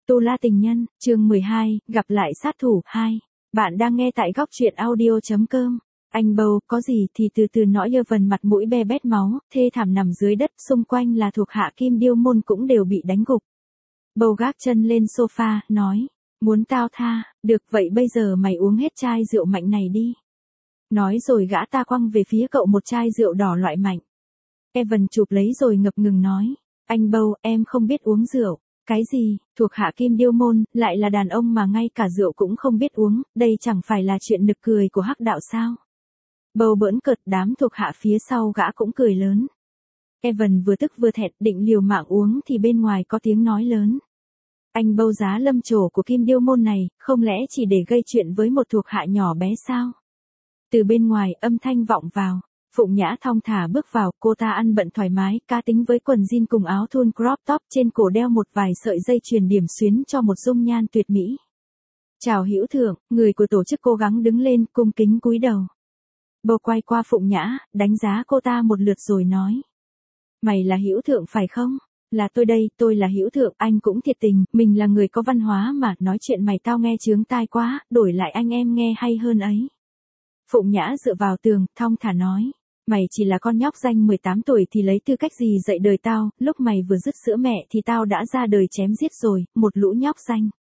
Tu La Tình Nhân, chương 12, gặp lại sát thủ 2. Bạn đang nghe tại góc truyện audio.com. Anh Bầu, có gì thì từ từ nói. Vần mặt mũi be bét máu, thê thảm nằm dưới đất, xung quanh là thuộc hạ Kim Điêu Môn cũng đều bị đánh gục. Bầu gác chân lên sofa, nói, muốn tao tha, được vậy bây giờ mày uống hết chai rượu mạnh này đi. Nói rồi gã ta quăng về phía cậu một chai rượu đỏ loại mạnh. Evan chụp lấy rồi ngập ngừng nói, anh Bầu, em không biết uống rượu. Cái gì, thuộc hạ Kim Điêu Môn, lại là đàn ông mà ngay cả rượu cũng không biết uống, đây chẳng phải là chuyện nực cười của hắc đạo sao? Bầu bỡn cợt, đám thuộc hạ phía sau gã cũng cười lớn. Evan vừa tức vừa thẹn, định liều mạng uống thì bên ngoài có tiếng nói lớn. Anh Bầu giá lâm trổ của Kim Điêu Môn này, không lẽ chỉ để gây chuyện với một thuộc hạ nhỏ bé sao? Từ bên ngoài âm thanh vọng vào. Phụng Nhã thong thả bước vào, cô ta ăn bận thoải mái, cá tính với quần jean cùng áo thun crop top, trên cổ đeo một vài sợi dây chuyền điểm xuyến cho một dung nhan tuyệt mỹ. Chào hữu thượng, người của tổ chức cố gắng đứng lên, cung kính cúi đầu. Bầu quay qua Phụng Nhã, đánh giá cô ta một lượt rồi nói. Mày là hữu thượng phải không? Là tôi đây, tôi là hữu thượng, anh cũng thiệt tình, mình là người có văn hóa mà, nói chuyện mày tao nghe chướng tai quá, đổi lại anh em nghe hay hơn ấy. Phụng Nhã dựa vào tường, thong thả nói. Mày chỉ là con nhóc danh 18 tuổi thì lấy tư cách gì dạy đời tao, lúc mày vừa dứt sữa mẹ thì tao đã ra đời chém giết rồi, một lũ nhóc danh.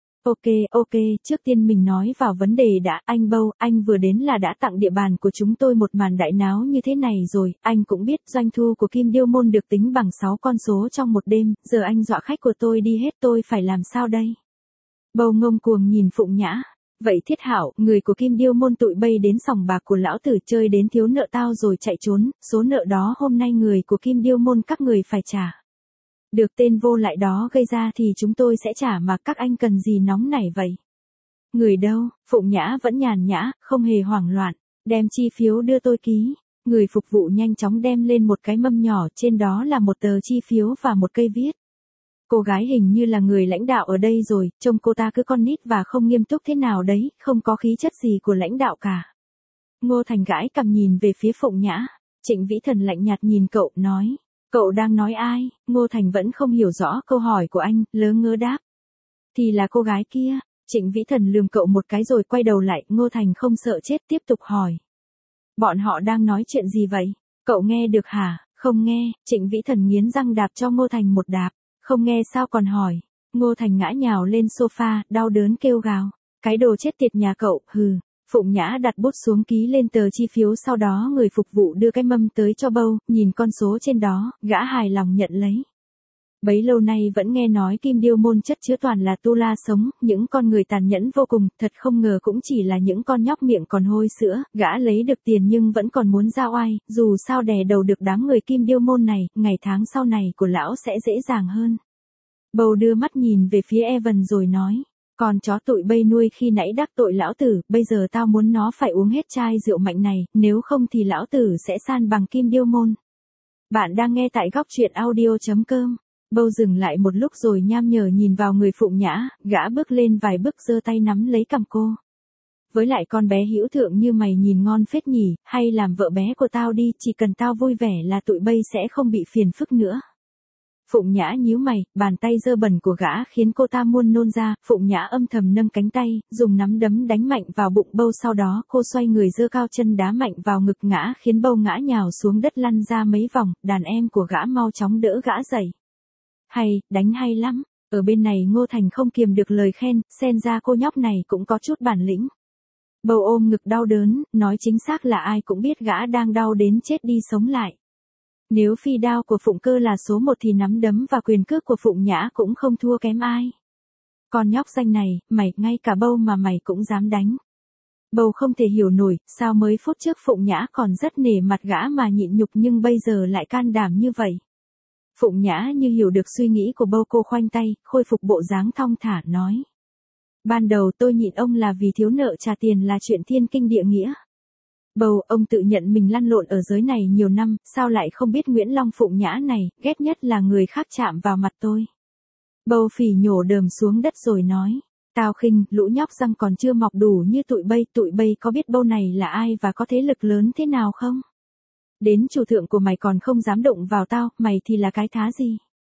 Ok, trước tiên mình nói vào vấn đề đã, anh Bầu, anh vừa đến là đã tặng địa bàn của chúng tôi một màn đại náo như thế này rồi, anh cũng biết doanh thu của Kim Điêu Môn được tính bằng 6 con số trong một đêm, giờ anh dọa khách của tôi đi hết tôi phải làm sao đây? Bầu ngông cuồng nhìn Phụng Nhã. Vậy Thiết Hảo, người của Kim Điêu Môn tụi bay đến sòng bạc của lão tử chơi đến thiếu nợ tao rồi chạy trốn, số nợ đó hôm nay người của Kim Điêu Môn các người phải trả. Được tên vô lại đó gây ra thì chúng tôi sẽ trả mà các anh cần gì nóng nảy vậy? Người đâu? Phụng Nhã vẫn nhàn nhã, không hề hoảng loạn, đem chi phiếu đưa tôi ký. Người phục vụ nhanh chóng đem lên một cái mâm nhỏ, trên đó là một tờ chi phiếu và một cây viết. Cô gái hình như là người lãnh đạo ở đây rồi, trông cô ta cứ con nít và không nghiêm túc thế nào đấy, không có khí chất gì của lãnh đạo cả. Ngô Thành gãi cằm nhìn về phía Phụng Nhã. Trịnh Vĩ Thần lạnh nhạt nhìn cậu, nói. Cậu đang nói ai? Ngô Thành vẫn không hiểu rõ câu hỏi của anh, lớ ngớ đáp. Thì là cô gái kia. Trịnh Vĩ Thần lườm cậu một cái rồi quay đầu lại, Ngô Thành không sợ chết tiếp tục hỏi. Bọn họ đang nói chuyện gì vậy? Cậu nghe được hả? Không nghe. Trịnh Vĩ Thần nghiến răng đạp cho Ngô Thành một đạp. Không nghe sao còn hỏi. Ngô Thành ngã nhào lên sofa, đau đớn kêu gào. Cái đồ chết tiệt nhà cậu, hừ. Phụng Nhã đặt bút xuống ký lên tờ chi phiếu, sau đó người phục vụ đưa cái mâm tới cho Bầu, nhìn con số trên đó, gã hài lòng nhận lấy. Bấy lâu nay vẫn nghe nói Kim Điêu Môn chất chứa toàn là tu la sống, những con người tàn nhẫn vô cùng, thật không ngờ cũng chỉ là những con nhóc miệng còn hôi sữa, gã lấy được tiền nhưng vẫn còn muốn ra oai, dù sao đè đầu được đám người Kim Điêu Môn này, ngày tháng sau này của lão sẽ dễ dàng hơn. Bầu đưa mắt nhìn về phía Evan rồi nói, con chó tụi bay nuôi khi nãy đắc tội lão tử, bây giờ tao muốn nó phải uống hết chai rượu mạnh này, nếu không thì lão tử sẽ san bằng Kim Điêu Môn. Bạn đang nghe tại góc truyện audio.com. Bầu dừng lại một lúc rồi nham nhở nhìn vào người Phụng Nhã, gã bước lên vài bước giơ tay nắm lấy cằm cô. Với lại con bé hữu thượng như mày nhìn ngon phết nhỉ, hay làm vợ bé của tao đi, chỉ cần tao vui vẻ là tụi bay sẽ không bị phiền phức nữa. Phụng Nhã nhíu mày, bàn tay dơ bẩn của gã khiến cô ta muốn nôn ra, Phụng Nhã âm thầm nâng cánh tay, dùng nắm đấm đánh mạnh vào bụng Bầu, sau đó cô xoay người giơ cao chân đá mạnh vào ngực ngã, khiến Bầu ngã nhào xuống đất lăn ra mấy vòng, đàn em của gã mau chóng đỡ gã dậy. Hay, đánh hay lắm. Ở bên này Ngô Thành không kiềm được lời khen, xem ra cô nhóc này cũng có chút bản lĩnh. Bầu ôm ngực đau đớn, nói chính xác là ai cũng biết gã đang đau đến chết đi sống lại. Nếu phi đao của Phụng Cơ là số 1 thì nắm đấm và quyền cước của Phụng Nhã cũng không thua kém ai. Con nhóc danh này, mày, ngay cả Bầu mà mày cũng dám đánh. Bầu không thể hiểu nổi, sao mới phút trước Phụng Nhã còn rất nể mặt gã mà nhịn nhục nhưng bây giờ lại can đảm như vậy. Phụng Nhã như hiểu được suy nghĩ của Bầu, cô khoanh tay, khôi phục bộ dáng thong thả, nói. Ban đầu tôi nhịn ông là vì thiếu nợ trả tiền là chuyện thiên kinh địa nghĩa. Bầu, ông tự nhận mình lăn lộn ở giới này nhiều năm, sao lại không biết Nguyễn Long Phụng Nhã này, ghét nhất là người khác chạm vào mặt tôi. Bầu phỉ nhổ đờm xuống đất rồi nói. Tao khinh, lũ nhóc răng còn chưa mọc đủ như tụi bay có biết Bầu này là ai và có thế lực lớn thế nào không? Đến chủ thượng của mày còn không dám động vào tao, mày thì là cái thá gì?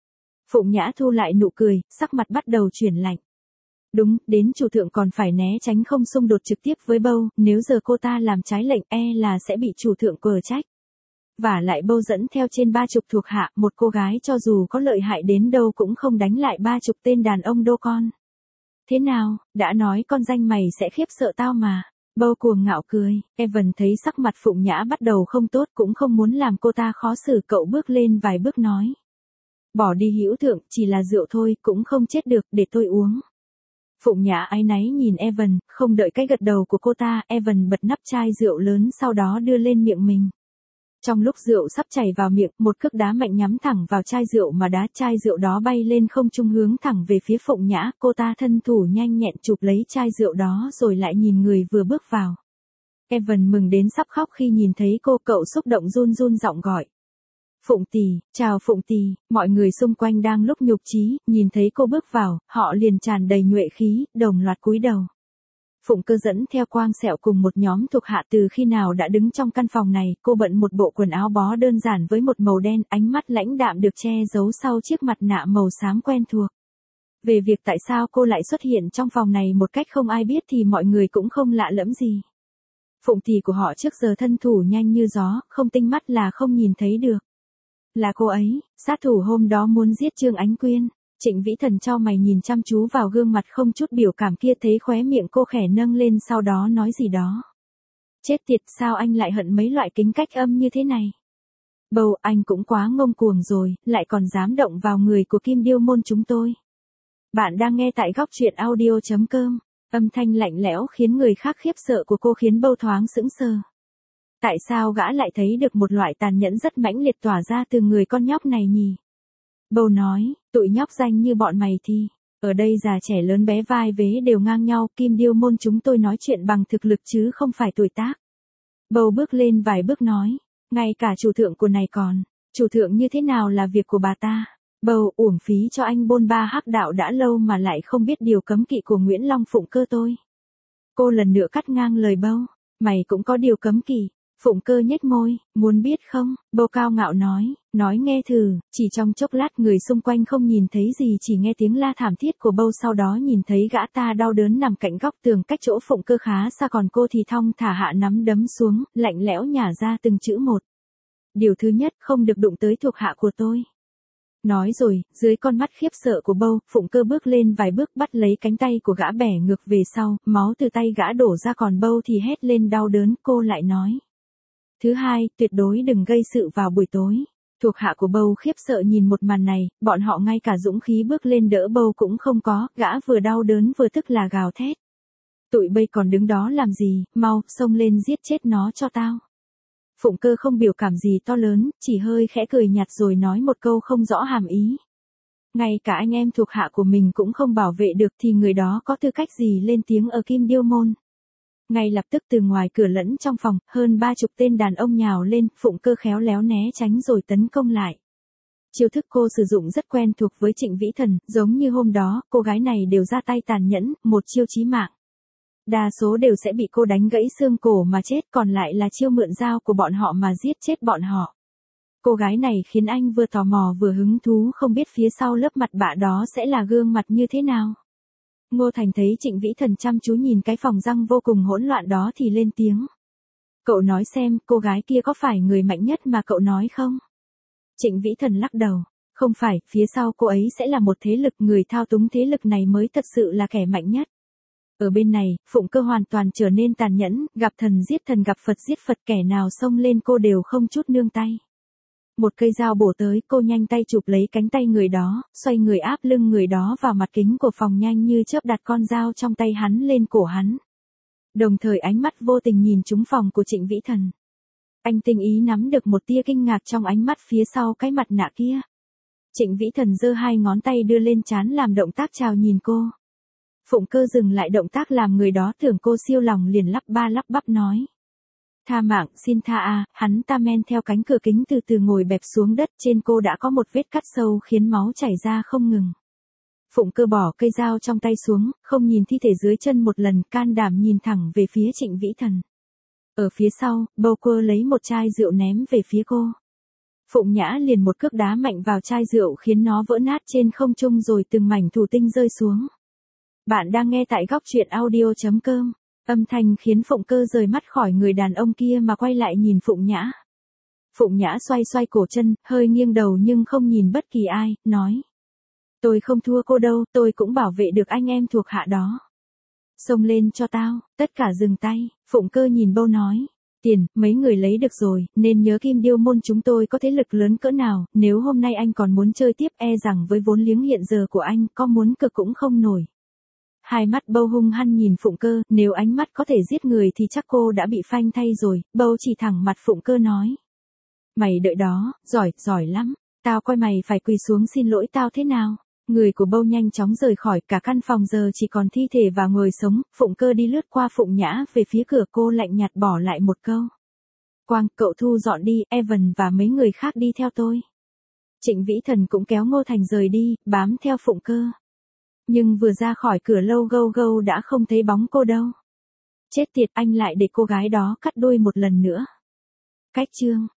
Phụng Nhã thu lại nụ cười, sắc mặt bắt đầu chuyển lạnh. Đúng, đến chủ thượng còn phải né tránh không xung đột trực tiếp với Bâu, nếu giờ cô ta làm trái lệnh là sẽ bị chủ thượng quở trách. Và lại Bâu dẫn theo trên 30 thuộc hạ, một cô gái cho dù có lợi hại đến đâu cũng không đánh lại 30 tên đàn ông đô con. Thế nào, đã nói con danh mày sẽ khiếp sợ tao mà. Bâu cuồng ngạo cười, Evan thấy sắc mặt Phụng Nhã bắt đầu không tốt cũng không muốn làm cô ta khó xử, cậu bước lên vài bước nói. Bỏ đi hữu thượng, chỉ là rượu thôi, cũng không chết được, để tôi uống. Phụng Nhã áy náy nhìn Evan, không đợi cái gật đầu của cô ta, Evan bật nắp chai rượu lớn sau đó đưa lên miệng mình. Trong lúc rượu sắp chảy vào miệng, một cước đá mạnh nhắm thẳng vào chai rượu mà đá chai rượu đó bay lên không trung hướng thẳng về phía Phụng Nhã, cô ta thân thủ nhanh nhẹn chụp lấy chai rượu đó rồi lại nhìn người vừa bước vào. Evan mừng đến sắp khóc khi nhìn thấy cô, cậu xúc động run run giọng gọi. Phụng tỷ, chào Phụng tỷ, mọi người xung quanh đang lúc nhục chí, nhìn thấy cô bước vào, họ liền tràn đầy nhuệ khí, đồng loạt cúi đầu. Phụng Cơ dẫn theo Quang Sẹo cùng một nhóm thuộc hạ từ khi nào đã đứng trong căn phòng này, cô bận một bộ quần áo bó đơn giản với một màu đen, ánh mắt lãnh đạm được che giấu sau chiếc mặt nạ màu xám quen thuộc. Về việc tại sao cô lại xuất hiện trong phòng này một cách không ai biết thì mọi người cũng không lạ lẫm gì. Phụng tỷ của họ trước giờ thân thủ nhanh như gió, không tinh mắt là không nhìn thấy được. Là cô ấy, sát thủ hôm đó muốn giết Trương Ánh Quyên. Trịnh Vĩ Thần chau mày nhìn chăm chú vào gương mặt không chút biểu cảm kia, thấy khóe miệng cô khẽ nâng lên sau đó nói gì đó. Chết tiệt, sao anh lại hận mấy loại tính cách âm như thế này? Bầu, anh cũng quá ngông cuồng rồi, lại còn dám động vào người của Kim Điêu môn chúng tôi. Bạn đang nghe tại góc truyện audio.com. Âm thanh lạnh lẽo khiến người khác khiếp sợ của cô khiến Bầu thoáng sững sờ. Tại sao gã lại thấy được một loại tàn nhẫn rất mãnh liệt tỏa ra từ người con nhóc này nhỉ? Bầu nói, tụi nhóc danh như bọn mày thì, ở đây già trẻ lớn bé vai vế đều ngang nhau, Kim Điêu môn chúng tôi nói chuyện bằng thực lực chứ không phải tuổi tác. Bầu bước lên vài bước nói, ngay cả chủ thượng của này còn, chủ thượng như thế nào là việc của bà ta. Bầu, uổng phí cho anh bôn ba hắc đạo đã lâu mà lại không biết điều cấm kỵ của Nguyễn Long Phụng Cơ tôi. Cô lần nữa cắt ngang lời Bầu, mày cũng có điều cấm kỵ. Phụng Cơ nhếch môi, muốn biết không? Bầu cao ngạo nói nghe thử, chỉ trong chốc lát người xung quanh không nhìn thấy gì, chỉ nghe tiếng la thảm thiết của Bầu, sau đó nhìn thấy gã ta đau đớn nằm cạnh góc tường cách chỗ Phụng Cơ khá xa, còn cô thì thong thả hạ nắm đấm xuống, lạnh lẽo nhả ra từng chữ một. Điều thứ nhất, không được đụng tới thuộc hạ của tôi. Nói rồi, dưới con mắt khiếp sợ của Bầu, Phụng Cơ bước lên vài bước bắt lấy cánh tay của gã bẻ ngược về sau, máu từ tay gã đổ ra, còn Bầu thì hét lên đau đớn, cô lại nói. Thứ hai, tuyệt đối đừng gây sự vào buổi tối. Thuộc hạ của Bầu khiếp sợ nhìn một màn này, bọn họ ngay cả dũng khí bước lên đỡ Bầu cũng không có, gã vừa đau đớn vừa tức là gào thét. Tụi bây còn đứng đó làm gì, mau, xông lên giết chết nó cho tao. Phụng Cơ không biểu cảm gì to lớn, chỉ hơi khẽ cười nhạt rồi nói một câu không rõ hàm ý. Ngay cả anh em thuộc hạ của mình cũng không bảo vệ được thì người đó có tư cách gì lên tiếng ở Kim Điêu môn. Ngay lập tức từ ngoài cửa lẫn trong phòng, hơn 30 tên đàn ông nhào lên, Phụng Cơ khéo léo né tránh rồi tấn công lại. Chiêu thức cô sử dụng rất quen thuộc với Trịnh Vĩ Thần, giống như hôm đó, cô gái này đều ra tay tàn nhẫn, một chiêu chí mạng. Đa số đều sẽ bị cô đánh gãy xương cổ mà chết, còn lại là chiêu mượn dao của bọn họ mà giết chết bọn họ. Cô gái này khiến anh vừa tò mò vừa hứng thú, không biết phía sau lớp mặt bạ đó sẽ là gương mặt như thế nào. Ngô Thành thấy Trịnh Vĩ Thần chăm chú nhìn cái phòng răng vô cùng hỗn loạn đó thì lên tiếng. Cậu nói xem, cô gái kia có phải người mạnh nhất mà cậu nói không? Trịnh Vĩ Thần lắc đầu. Không phải, phía sau cô ấy sẽ là một thế lực, người thao túng thế lực này mới thật sự là kẻ mạnh nhất. Ở bên này, Phụng Cơ hoàn toàn trở nên tàn nhẫn, gặp thần gặp Phật giết Phật, kẻ nào xông lên cô đều không chút nương tay. Một cây dao bổ tới, cô nhanh tay chụp lấy cánh tay người đó, xoay người áp lưng người đó vào mặt kính của phòng, nhanh như chớp đặt con dao trong tay hắn lên cổ hắn. Đồng thời ánh mắt vô tình nhìn trúng phòng của Trịnh Vĩ Thần. Anh tinh ý nắm được một tia kinh ngạc trong ánh mắt phía sau cái mặt nạ kia. Trịnh Vĩ Thần giơ hai ngón tay đưa lên trán làm động tác chào nhìn cô. Phụng Cơ dừng lại động tác làm người đó tưởng cô siêu lòng, liền lắp bắp nói. Tha mạng, xin tha a. Hắn ta men theo cánh cửa kính từ từ ngồi bẹp xuống đất, trên cô đã có một vết cắt sâu khiến máu chảy ra không ngừng. Phụng Cơ bỏ cây dao trong tay xuống, không nhìn thi thể dưới chân một lần, can đảm nhìn thẳng về phía Trịnh Vĩ Thần. Ở phía sau, Bầu Cơ lấy một chai rượu ném về phía cô. Phụng Nhã liền một cước đá mạnh vào chai rượu khiến nó vỡ nát trên không trung rồi từng mảnh thủy tinh rơi xuống. Bạn đang nghe tại góc truyện audio.com. Âm thanh khiến Phụng Cơ rời mắt khỏi người đàn ông kia mà quay lại nhìn Phụng Nhã. Phụng Nhã xoay xoay cổ chân, hơi nghiêng đầu nhưng không nhìn bất kỳ ai, nói. Tôi không thua cô đâu, tôi cũng bảo vệ được anh em thuộc hạ đó. Xông lên cho tao, tất cả dừng tay, Phụng Cơ nhìn Bâu nói. Tiền, mấy người lấy được rồi, nên nhớ Kim Điêu môn chúng tôi có thế lực lớn cỡ nào, nếu hôm nay anh còn muốn chơi tiếp rằng với vốn liếng hiện giờ của anh, có muốn cực cũng không nổi. Hai mắt Bâu hung hăng nhìn Phụng Cơ, nếu ánh mắt có thể giết người thì chắc cô đã bị phanh thay rồi, Bâu chỉ thẳng mặt Phụng Cơ nói. Mày đợi đó, giỏi lắm, tao coi mày phải quỳ xuống xin lỗi tao thế nào. Người của Bâu nhanh chóng rời khỏi, cả căn phòng giờ chỉ còn thi thể và người sống, Phụng Cơ đi lướt qua Phụng Nhã về phía cửa, cô lạnh nhạt bỏ lại một câu. Quang, cậu thu dọn đi, Evan và mấy người khác đi theo tôi. Trịnh Vĩ Thần cũng kéo Ngô Thành rời đi, bám theo Phụng Cơ. Nhưng vừa ra khỏi cửa Lâu Gâu đã không thấy bóng cô đâu. Chết tiệt, anh lại để cô gái đó cắt đuôi một lần nữa. Cách chương